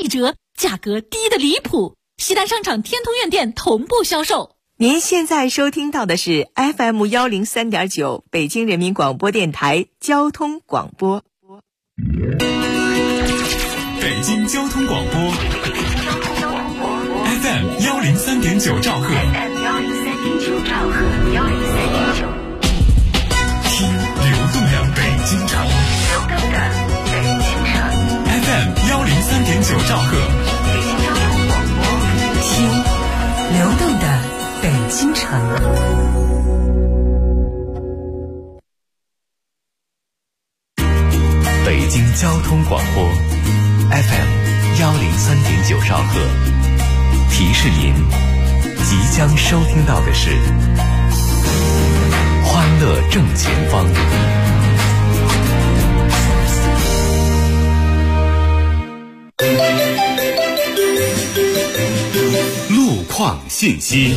一折，价格低得离谱。西单商场天通苑店同步销售。 您现在收听到的是 FM103.9 北京人民广播电台交通广播。 北京交通广播 FM103.9 兆赫，听流动的北京城FM103.9 兆赫， 听流动的北京城。 北京交通广播 FM103.9 兆赫，提示您即将收听到的是欢乐正前方。路况信息。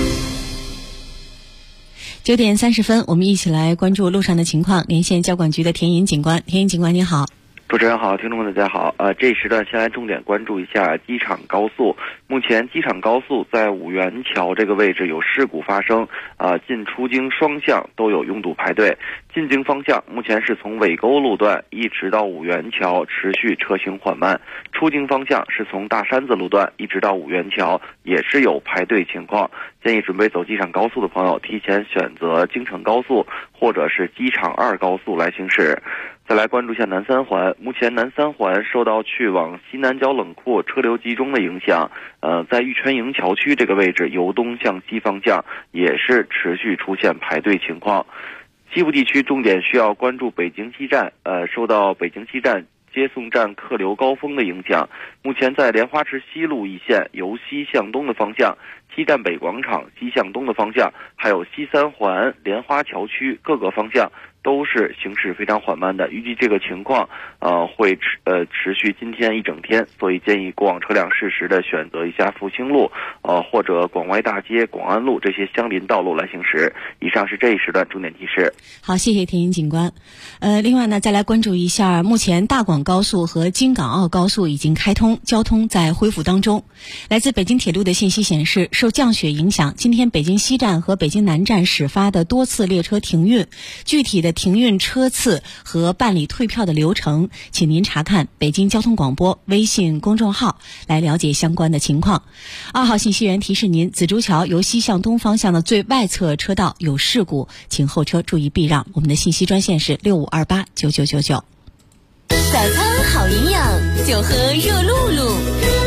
9点30分，我们一起来关注路上的情况。连线交管局的田银警官，田银警官你好。 主持人好，听众们大家好。这一时段先来重点关注一下机场高速。目前机场高速在五元桥这个位置有事故发生，进出京双向都有拥堵排队。进京方向目前是从尾沟路段一直到五元桥持续车行缓慢，出京方向是从大山子路段一直到五元桥也是有排队情况。建议准备走机场高速的朋友提前选择京承高速或者是机场2高速来行驶。再来关注一下南三环，目前南三环受到去往西南角冷库车流集中的影响，在玉泉营桥区这个位置由东向西方向也是持续出现排队情况。西部地区重点需要关注北京西站，受到北京西站接送站客流高峰的影响，目前在莲花池西路一线由西向东的方向，西站北广场西向东的方向，还有西三环莲花桥区各个方向都是行驶非常缓慢的，预计这个情况会持续今天一整天，所以建议过往车辆适时的选择一下复兴路或者广外大街、广安路这些相邻道路来行驶。以上是这一时段重点提示。 好，谢谢田银警官。另外呢，再来关注一下，目前大广高速和京港澳高速已经开通，交通在恢复当中。来自北京铁路的信息显示，受降雪影响，今天北京西站和北京南站始发的多次列车停运，具体的停运车次和办理退票的流程，请您查看北京交通广播微信公众号来了解相关的情况。2号信息员提示您，紫竹桥由西向东方向的最外侧车道有事故，请后车注意避让。我们的信息专线是65289999。 早餐好营养，就喝热露露。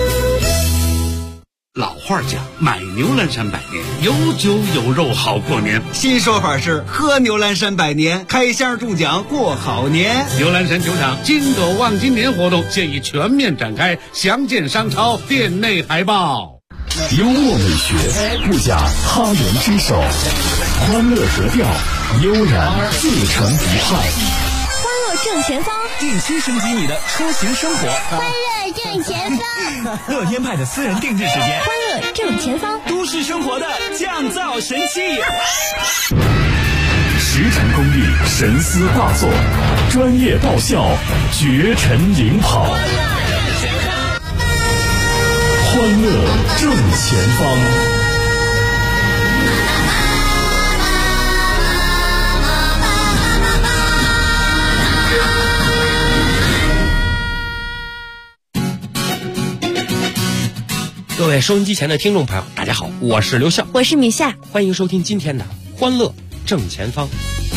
老话讲，买牛栏山百年，有酒有肉好过年。 新说法是喝牛栏山百年，开箱中奖过好年。 牛栏山球场金斗望今年活动现已全面展开，详见商超店内海报。 幽默美学，不假他人之手，欢乐格调，悠然自成一派。 欢乐正前方， 定期升级你的出行生活。 欢乐正前方， 乐天派的私人定制时间。 欢乐正前方， 都市生活的降噪神器。 石城工艺神思画作，专业爆笑，绝尘领跑。欢乐正前方。 各位收音机前的听众朋友，大家好，我是刘笑， 我是米夏， 欢迎收听今天的欢乐正前方。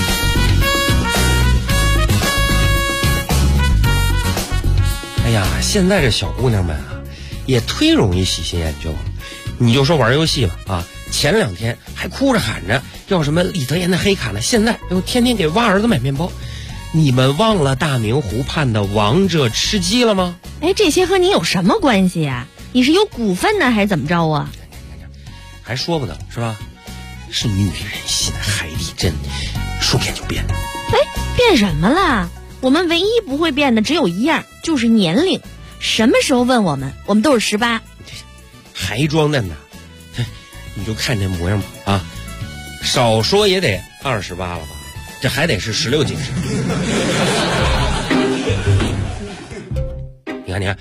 哎呀，现在这小姑娘们啊，也忒容易喜新厌旧了。你就说玩游戏吧啊，前2天还哭着喊着要什么李泽言的黑卡呢，现在又天天给挖儿子买面包。你们忘了大明湖畔的王者吃鸡了吗？ 哎，这些和你有什么关系啊？你是有股份呢还是怎么着啊？ 还说不得是吧？是女人心海底针，说变就变。 哎，变什么了？我们唯一不会变的只有一样，就是年龄。什么时候问我们，我们都是18。 还装嫩呢？你就看这模样吧啊，少说也得28了吧？这还得是16进制。你看，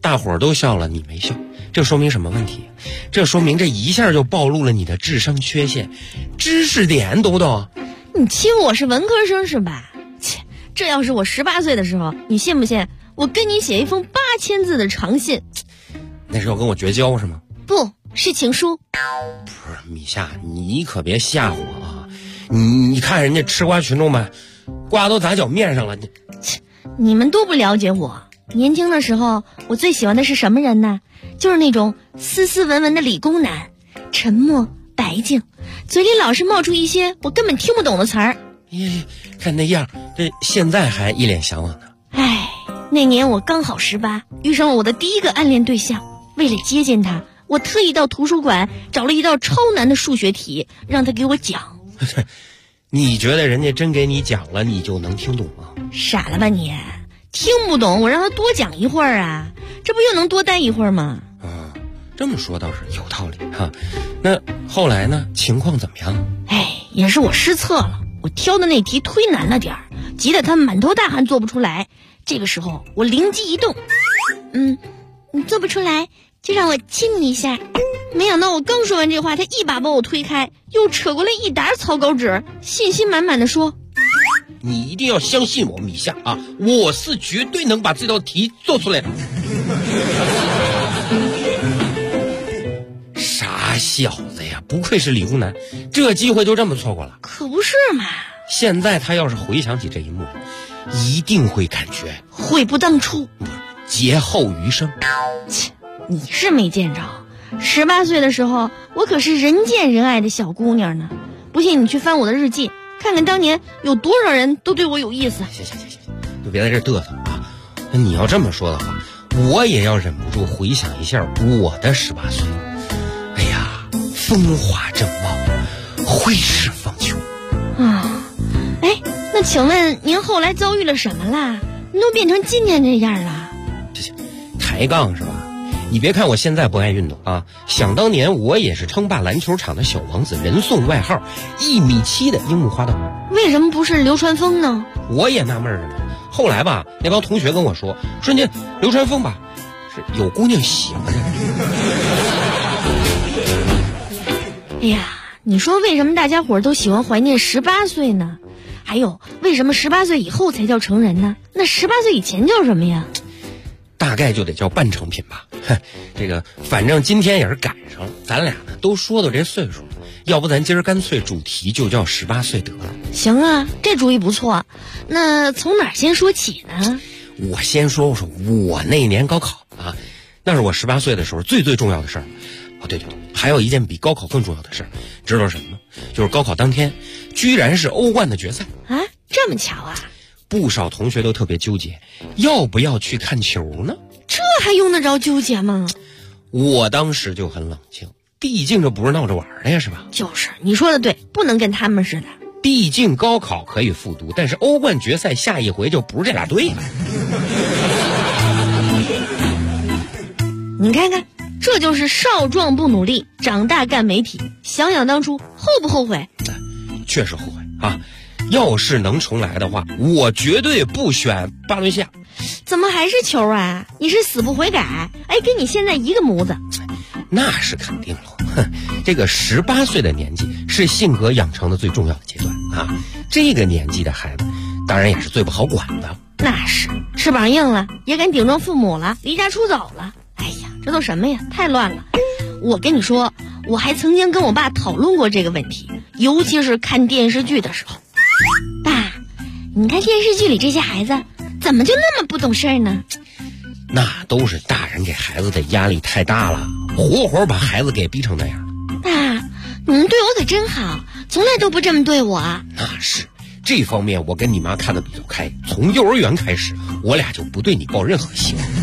大伙儿都笑了，你没笑，这说明什么问题？这说明这一下就暴露了你的智商缺陷，知识点懂不懂？ 你欺负我是文科生是吧？切，这要是我18岁的时候，你信不信我跟你写一封8000字的长信？ 那是要跟我绝交是吗？ 不是情书。 不是米夏，你可别吓唬我啊！你看人家吃瓜群众们，瓜都砸脚面上了， 你们都不了解我。年轻的时候，我最喜欢的是什么人呢？就是那种斯斯文文的理工男，沉默白净，嘴里老是冒出一些我根本听不懂的词儿。 看那样，这现在还一脸向往呢。 唉，那年我刚好18，遇上了我的第一个暗恋对象。为了接近他，我特意到图书馆找了一道超难的数学题，让他给我讲。 你觉得人家真给你讲了，你就能听懂吗？ 傻了吧你？听不懂，我让他多讲一会儿啊，这不又能多待一会儿吗？ 啊，这么说倒是有道理哈。那后来呢？情况怎么样？ 也是我失策了，我挑的那题忒难了点儿，急得他满头大汗做不出来。这个时候我灵机一动，你做不出来就让我亲你一下。没想到我刚说完这话，他一把把我推开，又扯过来一沓草稿纸，信心满满的说： 你一定要相信我，米夏啊，我是绝对能把这道题做出来的。傻小子呀，不愧是理工男，这机会就这么错过了。 可不是嘛。 现在他要是回想起这一幕，一定会感觉悔不当初， 劫后余生。 切，你是没见着，18岁的时候我可是人见人爱的小姑娘呢。不信你去翻我的日记，看看当年有多少人都对我有意思。 行，就别在这嘚瑟啊！那你要这么说的话，我也要忍不住回想一下我的18岁。哎呀，风华正茂，挥斥方遒啊！那请问您后来遭遇了什么啦？您都变成今天这样了？ 这抬杠是吧？你别看我现在不爱运动啊，想当年我也是称霸篮球场的小王子，人送外号1.7米的樱木花道。 为什么不是流川枫呢？我也纳闷着呢。后来吧，那帮同学跟我说人家流川枫吧是有姑娘喜欢的。 哎呀，你说为什么大家伙都喜欢怀念18岁呢？还有为什么18岁以后才叫成人呢？那18岁以前叫什么呀？ 大概就得叫半成品吧。这个反正今天也是赶上了，咱俩呢都说到这岁数了，要不咱今儿干脆主题就叫18岁得了。 行啊，这主意不错。那从哪儿先说起呢？ 我先说我那年高考啊，那是我18岁的时候最重要的事儿。哦，对，还有一件比高考更重要的事儿，知道什么吗？就是高考当天居然是欧冠的决赛啊！这么巧啊！ 不少同学都特别纠结，要不要去看球呢？ 这还用得着纠结吗？ 我当时就很冷静，毕竟这不是闹着玩的呀，是吧？ 就是你说的对，不能跟他们似的。 毕竟高考可以复读，但是欧冠决赛下一回就不是这俩队了。 你看看，这就是少壮不努力，长大干媒体。想想当初，后不后悔？ 确实后悔啊！要是能重来的话，我绝对不选巴伦西亚。 怎么还是球啊？你是死不悔改？跟你现在一个模子。 那是肯定了。这个18岁的年纪是性格养成的最重要的阶段啊！这个年纪的孩子，当然也是最不好管的。 那是翅膀硬了，也敢顶撞父母了，离家出走了。哎呀，这都什么呀？太乱了！我跟你说，我还曾经跟我爸讨论过这个问题，尤其是看电视剧的时候。爸，你看电视剧里这些孩子怎么就那么不懂事呢？ 那都是大人给孩子的压力太大了，活活把孩子给逼成那样。 爸，你们对我可真好，从来都不这么对我。 那是，这方面我跟你妈看得比较开，从幼儿园开始，我俩就不对你抱任何希望。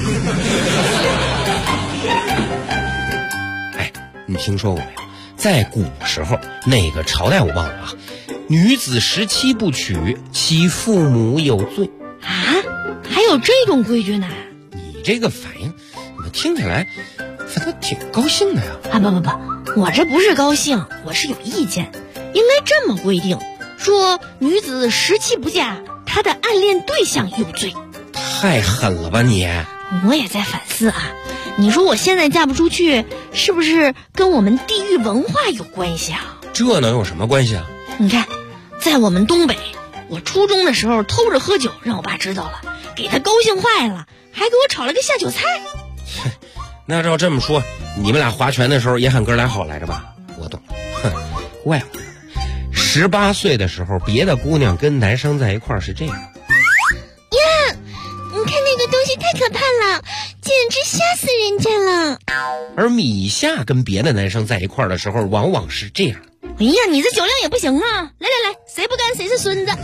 你听说过没有？在古时候，哪个朝代我忘了啊？女子17不娶，其父母有罪啊！还有这种规矩呢？ 你这个反应，怎么听起来反正挺高兴的呀？ 不，我这不是高兴，我是有意见。应该这么规定，说女子17不嫁，她的暗恋对象有罪。 太狠了吧你！ 我也在反思啊，你说我现在嫁不出去，是不是跟我们地域文化有关系啊？ 这能有什么关系啊？ 你看，在我们东北，我初中的时候偷着喝酒，让我爸知道了，给他高兴坏了，还给我炒了个下酒菜。 那照这么说，你们俩划拳的时候也喊哥俩好来着吧？我懂，怪不得18岁的时候，别的姑娘跟男生在一块儿是这样。 呀，你看那个东西太可怕了，简直吓死人家了。 而米夏跟别的男生在一块儿的时候，往往是这样。 哎呀，你这酒量也不行啊！来，谁不干谁是孙子。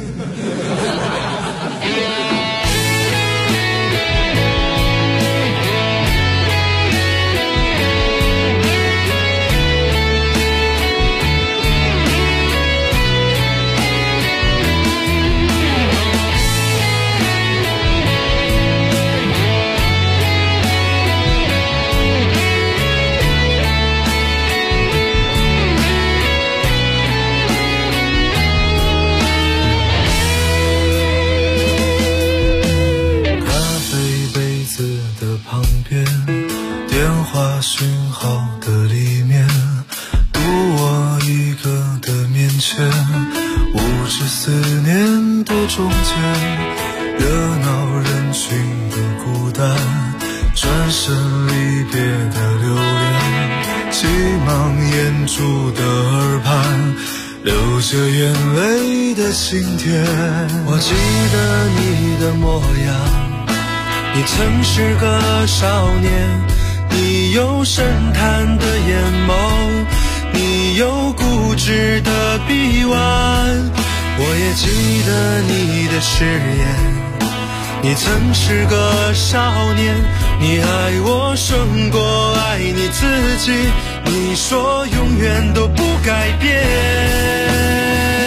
讯号的里面，独我一个的面前，无知思念的中间，热闹人群的孤单，转身离别的留恋，急忙掩住的耳畔，流着眼泪的心田。我记得你的模样，你曾是个少年，你有深潭的眼眸，你有固执的臂弯。我也记得你的誓言，你曾是个少年，你爱我胜过爱你自己，你说永远都不改变。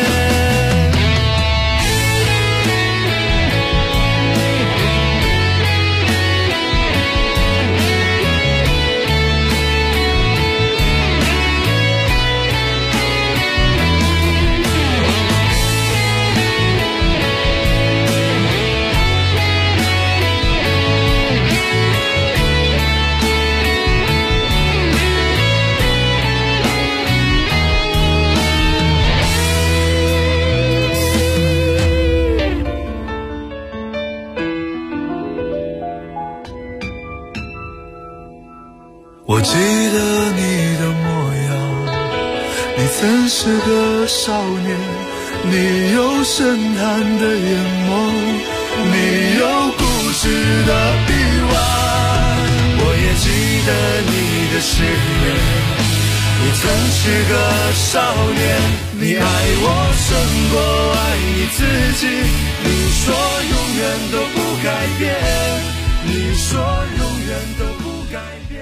我记得你的模样，你曾是个少年，你有深潭的眼眸，你有固执的臂弯。我也记得你的誓言，你曾是个少年，你爱我胜过爱你自己，你说永远都不改变，你说永远都不改变。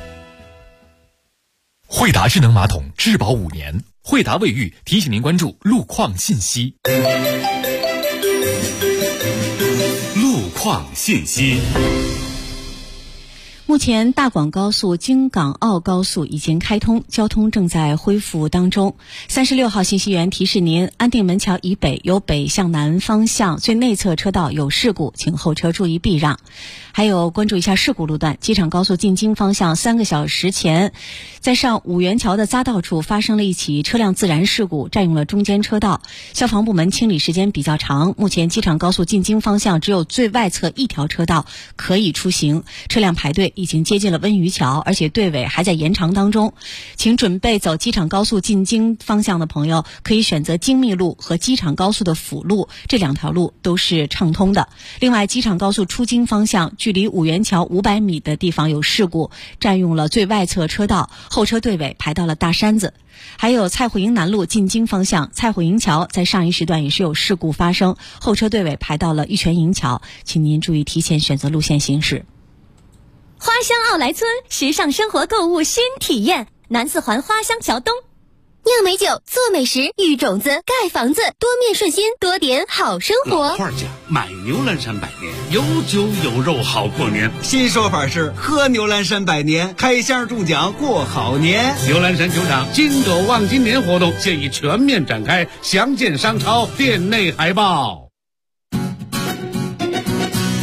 惠达智能马桶质保5年，惠达卫浴提醒您关注路况信息。 路况信息。 目前大广高速京港澳高速已经开通，交通正在恢复当中。36号信息源提示您，安定门桥以北由北向南方向最内侧车道有事故，请后车注意避让。还有关注一下事故路段，机场高速进京方向3个小时前，在上五元桥的匝道处发生了一起车辆自燃事故，占用了中间车道，消防部门清理时间比较长。目前机场高速进京方向只有最外侧一条车道可以出行，车辆排队已经接近了温榆桥，而且队尾还在延长当中。请准备走机场高速进京方向的朋友可以选择京密路和机场高速的辅路，这2条路都是畅通的。另外，机场高速出京方向距离五元桥500米的地方有事故，占用了最外侧车道，后车队尾排到了大山子。还有蔡虎营南路进京方向，蔡虎营桥在上一时段也是有事故发生，后车队尾排到了玉泉营桥，请您注意提前选择路线行驶。 花乡奥莱村，时尚生活购物新体验，南四环花乡桥东。酿美酒，做美食，育种子，盖房子，多面顺心，多点好生活。 老话讲，买牛栏山百年，有酒有肉好过年。 新说法是喝牛栏山百年，开箱中奖过好年。 牛栏山酒厂金狗望今年活动现已全面展开，详见商超店内海报。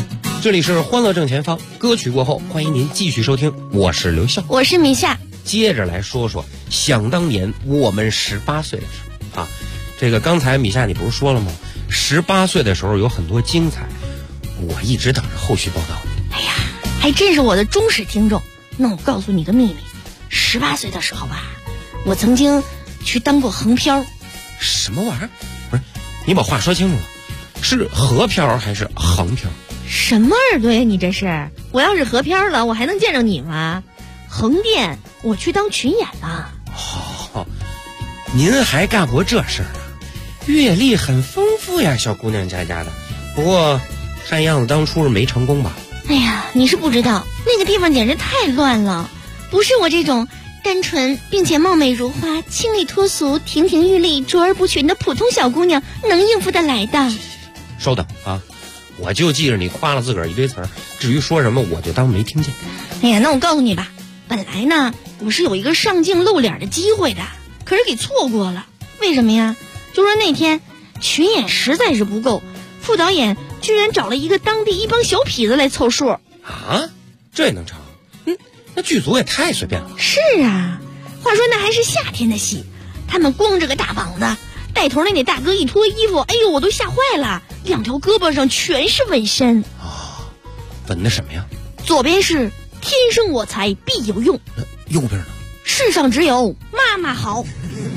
这里是欢乐正前方，歌曲过后，欢迎您继续收听，我是刘笑， 我是米夏。 接着来说说想当年我们18岁的时候啊，这个刚才米夏你不是说了吗？18岁的时候有很多精彩，我一直等着后续报道。 哎呀，还真是我的忠实听众。那我告诉你个秘密，18岁的时候吧，我曾经去当过横漂。 什么玩意儿？不是，你把话说清楚了，是河漂还是横漂？ 什么耳朵呀你这是？我要是河漂了，我还能见着你吗？横店我去当群演了。 哦，您还干过这事儿呢？阅历很丰富呀，小姑娘家的。不过看样子当初是没成功吧？ 哎呀，你是不知道，那个地方简直太乱了，不是我这种单纯并且貌美如花、清丽脱俗、亭亭玉立、卓而不群的普通小姑娘能应付得来的。 稍等啊，我就记着你夸了自个儿一堆词儿，至于说什么我就当没听见。 哎呀，那我告诉你吧，本来呢我是有一个上镜露脸的机会的，可是给错过了。为什么呀？就说那天群演实在是不够，副导演居然找了一个当地一帮小痞子来凑数啊！ 这也能成？那剧组也太随便了。 是啊，话说那还是夏天的戏，他们光着个大膀子，带头那大哥一脱衣服，哎呦我都吓坏了，2条胳膊上全是纹身。 纹的什么呀？ 左边是天生我材必有用， 右边呢？ 世上只有妈妈好。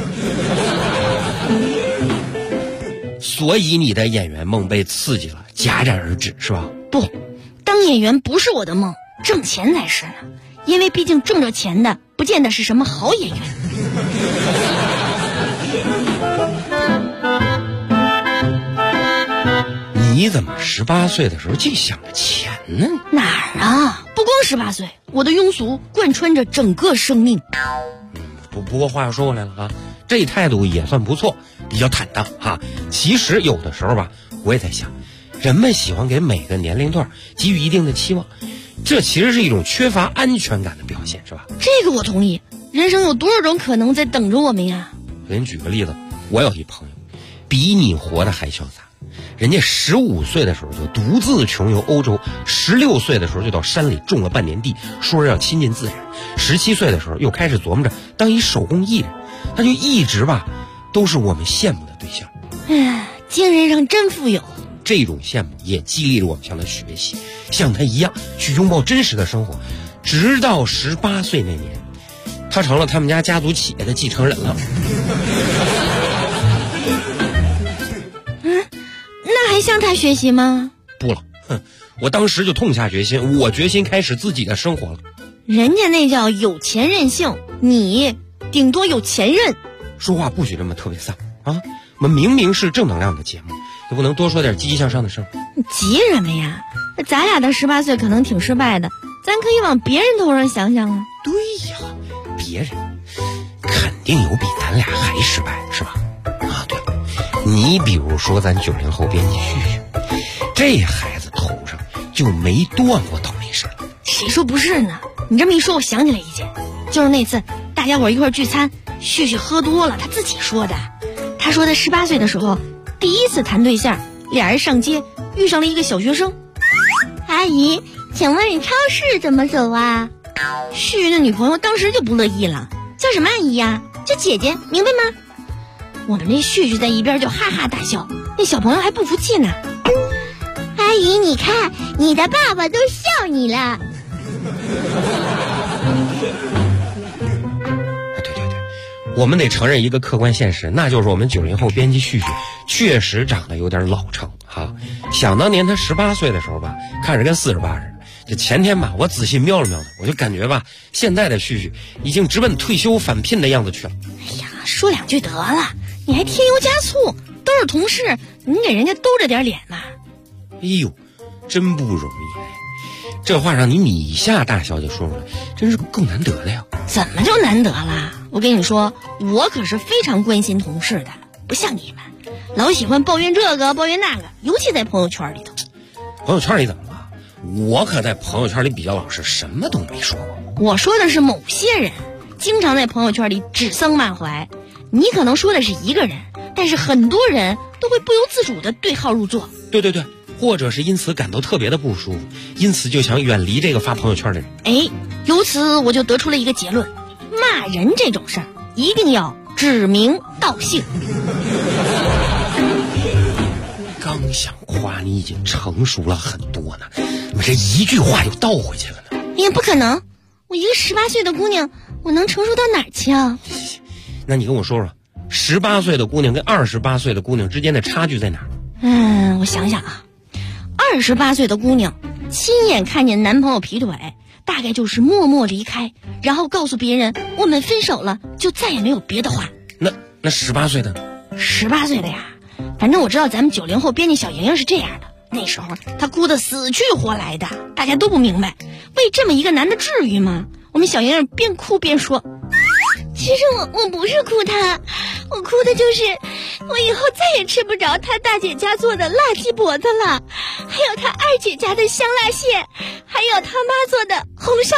所以你的演员梦被刺激了，戛然而止是吧？ 不，当演员不是我的梦，挣钱才是呢。因为毕竟挣着钱的不见得是什么好演员。 你怎么18岁的时候就想着钱呢？ 哪儿啊？不光18岁，我的庸俗贯穿着整个生命。 不过话又说回来了啊，这态度也算不错，比较坦荡哈。其实有的时候吧，我也在想，人们喜欢给每个年龄段给予一定的期望，这其实是一种缺乏安全感的表现，是吧？ 这个我同意。人生有多少种可能在等着我们呀？ 我给你举个例子，我有一朋友，比你活得还潇洒。人家15岁的时候就独自穷游欧洲，16岁的时候就到山里种了半年地，说是要亲近自然。17岁的时候又开始琢磨着当一手工艺人，他就一直吧都是我们羡慕的对象。 精神上真富有。 这种羡慕也激励了我们向他学习，像他一样去拥抱真实的生活。直到18岁那年，他成了他们家家族企业的继承人了。 那还向他学习吗？ 不了，我当时就痛下决心，我决心开始自己的生活了。 人家那叫有钱任性，你顶多有钱任。 说话不许这么特别丧啊！我们明明是正能量的节目，就不能多说点积极向上的事儿？ 你急什么呀？咱俩的18岁可能挺失败的，咱可以往别人头上想想啊。 对呀，别人肯定有比咱俩还失败，是吧？啊，对了，你比如说咱90后编辑旭旭，这孩子头上就没断过倒霉事了。 谁说不是呢？你这么一说，我想起来一件，就是那次大家伙一块聚餐，旭旭喝多了，他自己说的。他说他18岁的时候第一次谈对象，俩人上街遇上了一个小学生。 阿姨，请问你超市怎么走啊？ 旭旭的女朋友当时就不乐意了， 叫什么阿姨呀？叫姐姐，明白吗？ 我们这旭旭在一边就哈哈大笑，那小朋友还不服气呢。 阿姨，你看，你的爸爸都笑你了。 我们得承认一个客观现实，那就是我们90后编辑旭旭确实长得有点老成哈。想当年他18岁的时候吧，看着跟48似的。这前天吧，我仔细瞄了瞄他，我就感觉吧，现在的旭旭已经直奔退休返聘的样子去了。 哎呀，说两句得了，你还添油加醋，都是同事，你给人家兜着点脸嘛。 哎呦，真不容易。这话让你米夏大小姐说出来，真是够难得的呀。 怎么就难得了？我跟你说，我可是非常关心同事的，不像你们老喜欢抱怨这个抱怨那个，尤其在朋友圈里头。 朋友圈里怎么了？我可在朋友圈里比较老实，什么都没说过。 我说的是某些人经常在朋友圈里指桑骂槐，你可能说的是一个人，但是很多人都会不由自主的对号入座。 对， 或者是因此感到特别的不舒服，因此就想远离这个发朋友圈的人。 哎，由此我就得出了一个结论：骂人这种事儿一定要指名道姓。 刚想夸你已经成熟了很多呢，怎么这一句话又倒回去了呢？ 也不可能，我一个18岁的姑娘，我能成熟到哪儿去啊？ 那你跟我说说，18岁的姑娘跟28岁的姑娘之间的差距在哪儿？ 我想想啊，28岁的姑娘亲眼看见男朋友劈腿，大概就是默默离开，然后告诉别人我们分手了，就再也没有别的话。 那18岁的呢 ？18岁的呀，反正我知道咱们90后编辑小莹莹是这样的，那时候她哭得死去活来的，大家都不明白，为这么一个男的至于吗？我们小莹莹边哭边说， 其实我不是哭他，我哭的就是我以后再也吃不着他大姐家做的辣鸡脖子了，还有他二姐家的香辣蟹，还有他妈做的红烧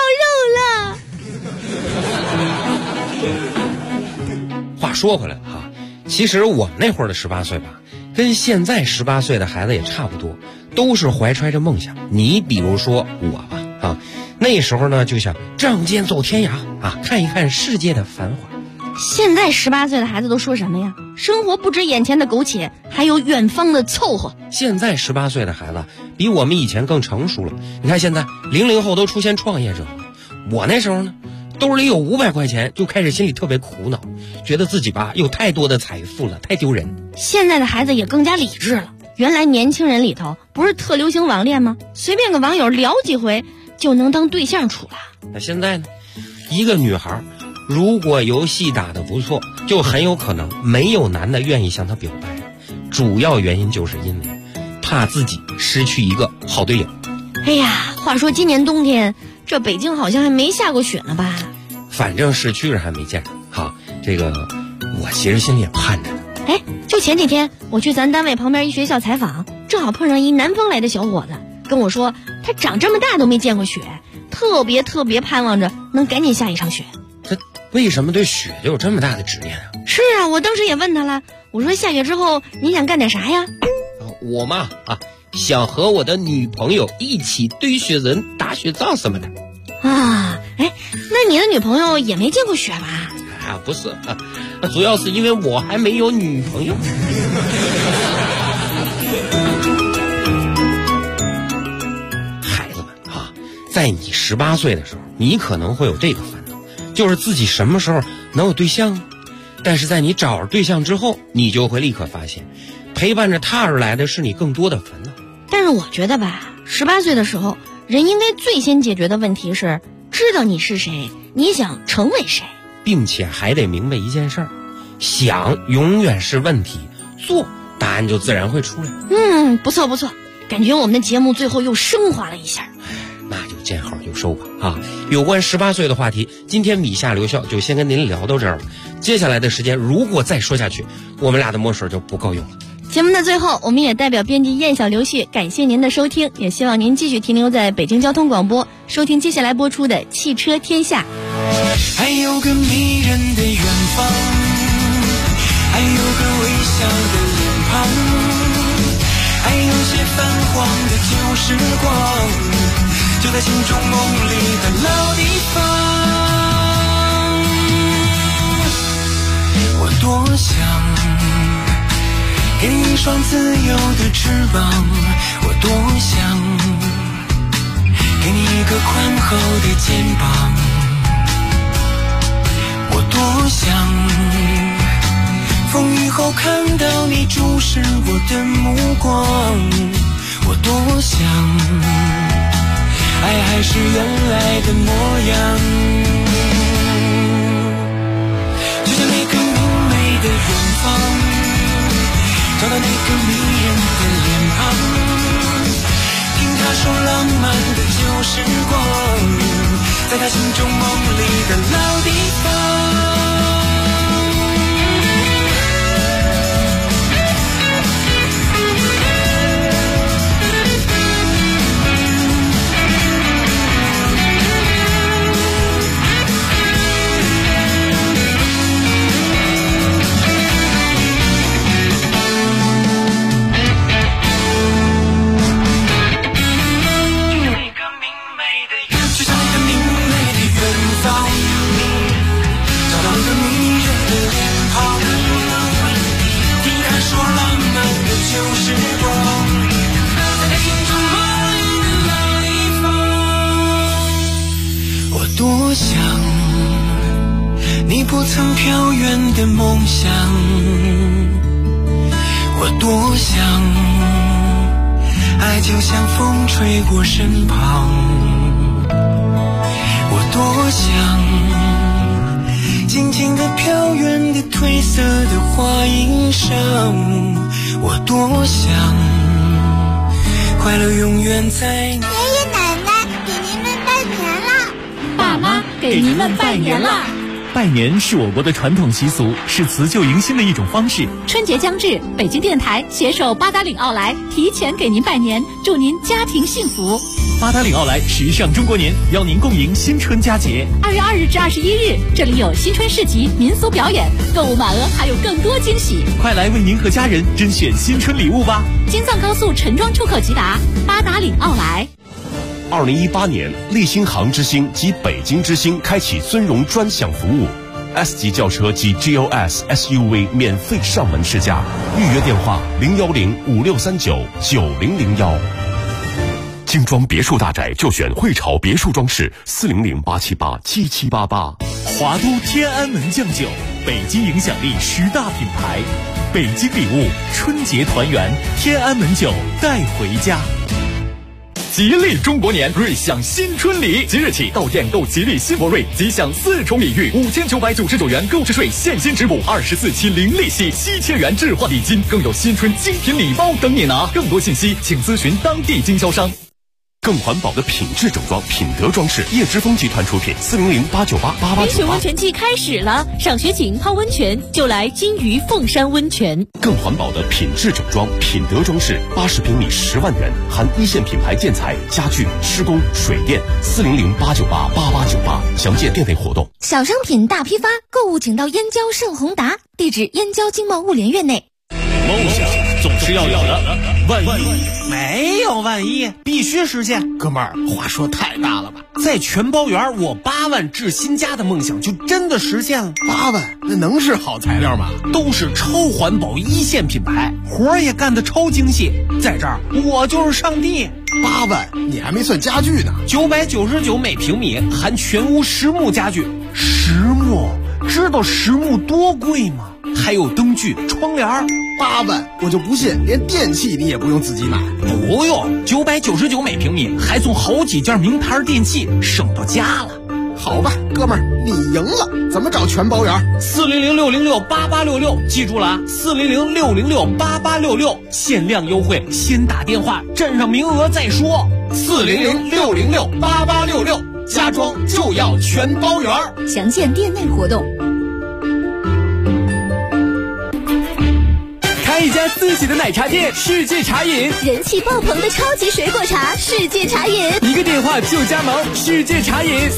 肉了。 话说回来哈，其实我们那会儿的18岁吧，跟现在18岁的孩子也差不多，都是怀揣着梦想。你比如说我吧啊，那时候呢就想仗剑走天涯啊，看一看世界的繁华。 现在18岁的孩子都说什么呀？生活不止眼前的苟且，还有远方的凑合。 现在18岁的孩子比我们以前更成熟了。你看现在00后都出现创业者，我那时候呢，兜里有500块钱就开始心里特别苦恼，觉得自己吧有太多的财富了，太丢人。 现在的孩子也更加理智了。原来年轻人里头不是特流行网恋吗？随便个网友聊几回就能当对象处了。 那现在呢，一个女孩如果游戏打得不错，就很有可能没有男的愿意向她表白，主要原因就是因为怕自己失去一个好队友。 哎呀，话说今年冬天这北京好像还没下过雪呢吧？ 反正市区人还没见着。好，这个我其实心里也盼着呢。 哎，就前几天我去咱单位旁边一学校采访，正好碰上一南方来的小伙子，跟我说他长这么大都没见过雪，特别盼望着能赶紧下一场雪。 他为什么对雪就有这么大的执念啊？ 是啊，我当时也问他了，我说下雪之后你想干点啥呀？ 我嘛想和我的女朋友一起堆雪人、打雪仗什么的。 啊，哎，那你的女朋友也没见过雪吧？ 啊，不是啊，主要是因为我还没有女朋友。孩子们啊，在你18岁的时候，你可能会有这个烦恼，就是自己什么时候能有对象呢？但是在你找着对象之后，你就会立刻发现，陪伴着他而来的是你更多的烦恼。 但是我觉得吧，18岁的时候，人应该最先解决的问题是知道你是谁，你想成为谁， 并且还得明白一件事儿，想永远是问题，做答案就自然会出来。 不错，感觉我们的节目最后又升华了一下。 那就见好就收吧啊！有关18岁的话题，今天米下留校就先跟您聊到这儿了。接下来的时间如果再说下去，我们俩的墨水就不够用了。 节目的最后，我们也代表编辑燕小刘旭感谢您的收听，也希望您继续停留在北京交通广播，收听接下来播出的汽车天下。 还有个迷人的远方，还有个微笑的脸庞，还有些泛黄的旧时光，就在心中梦里的老地方。我多想给你一双自由的翅膀，我多想给你一个宽厚的肩膀，我多想风雨后看到你注视我的目光，我多想爱还是原来的模样，就像那个明媚的远方，找到那个迷人的脸庞，听他说浪漫的旧时光，在他心中梦里的老地方。 多想你不曾飘远的梦想，我多想爱就像风吹过身旁，我多想静静地飘远的褪色的花衣裳，我多想快乐永远在你。 爷爷奶奶给您们拜年了， 爸妈给您们拜年了。 拜年是我国的传统习俗，是辞旧迎新的一种方式。 春节将至，北京电台携手八达岭奥莱提前给您拜年，祝您家庭幸福。 八达岭奥莱时尚中国年，邀您共迎新春佳节。 2月2日至21日，这里有新春市集、民俗表演，购物满额还有更多惊喜。 快来为您和家人甄选新春礼物吧！ 京藏高速陈庄出口即达，八达岭奥莱。 2018年，立新杭之星及北京之星开启尊荣专享服务 ，S 级轿车及 GLS SUV 免费上门试驾，预约电话01056399001。精装别墅大宅就选汇潮别墅装饰，400-878-7788。 华都天安门酱酒，北京影响力10大品牌，北京礼物，春节团圆，天安门酒带回家。吉利中国年，瑞享新春礼，即日起到店购吉利新博瑞，即享4重礼遇，5999元购置税现金支付，24期零利息，7000元置换礼金，更有新春精品礼包等你拿。更多信息请咨询当地经销商。 更环保的品质整装，品德装饰，叶之峰集团出品，400-898-8898。 冰雪温泉季开始了，赏雪景、泡温泉就来金鱼凤山温泉。 更环保的品质整装，品德装饰，80平米10万元，含一线品牌建材、家具、施工、水电，400-898-8898。详见店内活动。 小商品大批发，购物请到燕郊盛宏达，地址燕郊经贸物联院内。 梦想总是要有的，万一没有万一，必须实现。哥们儿，话说太大了吧？在全包园，我8万置新家的梦想就真的实现了。 8万，那能是好材料吗？ 都是超环保一线品牌，活儿也干得超精细。在这儿，我就是上帝。 8万，你还没算家具呢。 999每平米，含全屋实木家具。实木，知道实木多贵吗？还有灯具、窗帘。 8万，我就不信连电器你也不用自己买。 不用，999每平米，还送好几件名牌电器，省到家了。 好吧，哥们儿，你赢了。怎么找全包园 ？400-606-8866，记住了啊，400-606-8866，限量优惠，先打电话，占上名额再说。400-606-8866，家装就要全包园。 详见店内活动。 开一家自己的奶茶店，世界茶饮， 人气爆棚的超级水果茶，世界茶饮， 一个电话就加盟，世界茶饮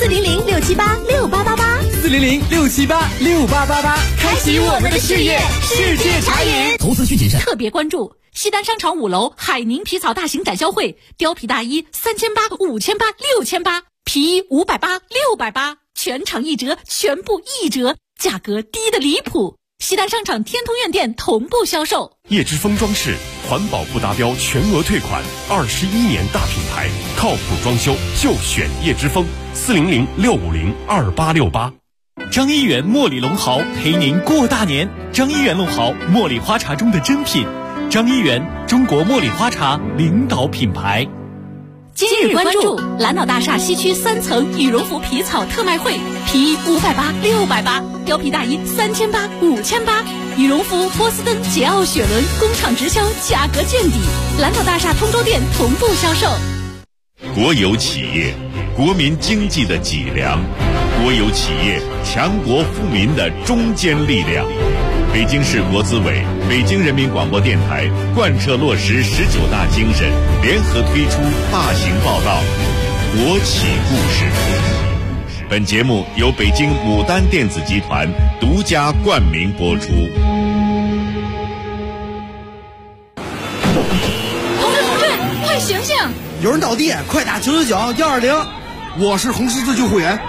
，400-678-6888，400-678-6888， 开启我们的事业，世界茶饮。 投资需谨慎。 特别关注西单商场5楼海宁皮草大型展销会，貂皮大衣3800、5800、6800，皮衣580、680，全场1折，全部1折，价格低得离谱。西单商场天通苑店同步销售。 叶之峰装饰，环保不达标全额退款，21年大品牌，靠谱装修就选叶之峰，400-650-2868。 张一元茉莉龙毫陪您过大年。张一元龙毫，茉莉花茶中的珍品。张一元，中国茉莉花茶领导品牌。 今日关注蓝岛大厦西区3层羽绒服皮草特卖会，皮衣580、680，貂皮大衣3800、5800，羽绒服波司登、捷奥雪伦工厂直销，价格见底。蓝岛大厦通州店同步销售。 国有企业，国民经济的脊梁；国有企业，强国富民的中坚力量。北京市国资委、北京人民广播电台贯彻落实19大精神，联合推出大型报道《国企故事》。本节目由北京牡丹电子集团独家冠名播出。 同志，快醒醒！ 有人倒地，快打999-120。我是红十字救护员，